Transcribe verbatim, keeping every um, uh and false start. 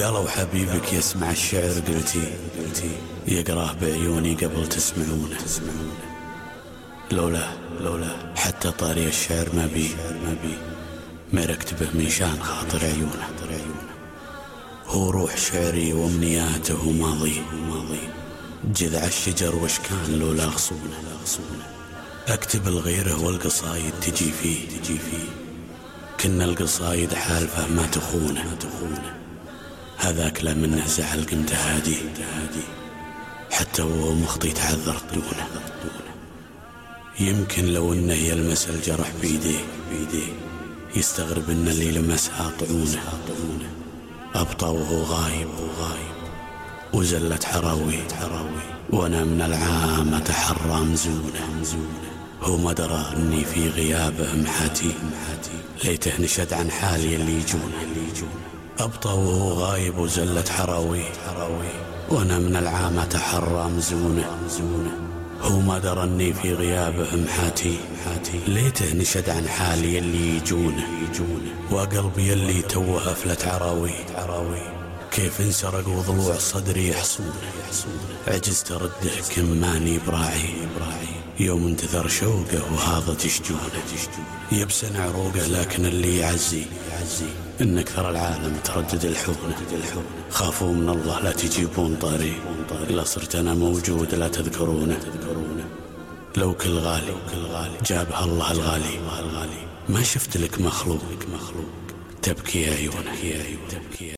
قالوا حبيبك يسمع الشعر قلتي قلتي يقراه بعيوني قبل تسمعونه لولا لولا حتى طاري الشعر ما بي ما بي مركت به من شان خاطر عيونه هو روح شعري وامنياته ماضي ماضي جذع الشجر وش كان لولا غصونه اكتب الغيره والقصايد تجي فيه تجي فيه كنا القصايد حالفه ما تخونه هذاك لا منه زعل قمت هادي حتى وهو مخطي تعذرت دونه يمكن لو انه يلمس الجرح بيديه بيديه يستغرب ان اللي لمسها طعونه ابطى وهو غايب وغايب وزلت حراوي وانا من العام اتحرى مزونه هو ما درى اني في غيابه محاتي ليته نشد عن حالي اللي يجون ابطى وهو غايب وزلت حراوي وانا من العام اتحرى مزونه هو ما درى اني في غيابه محاتي ليته نشد عن حالي اللي يجونه وقلبي اللي توه افلت عراوي كيف انسرق وضلوع صدري يحصونه عجزت ارده كم ماني براعي يوم انتثر شوقه وهاضت شجونه يبسن عروقه لكن اللي يعزي ان اكثر العالم تردد الحونه خافوا من الله لا تجيبون طاري لا صرت انا موجود لا تذكرونه لو كل غالي جابها الله الغالي ما شفت لك مخلوق تبكي عيونه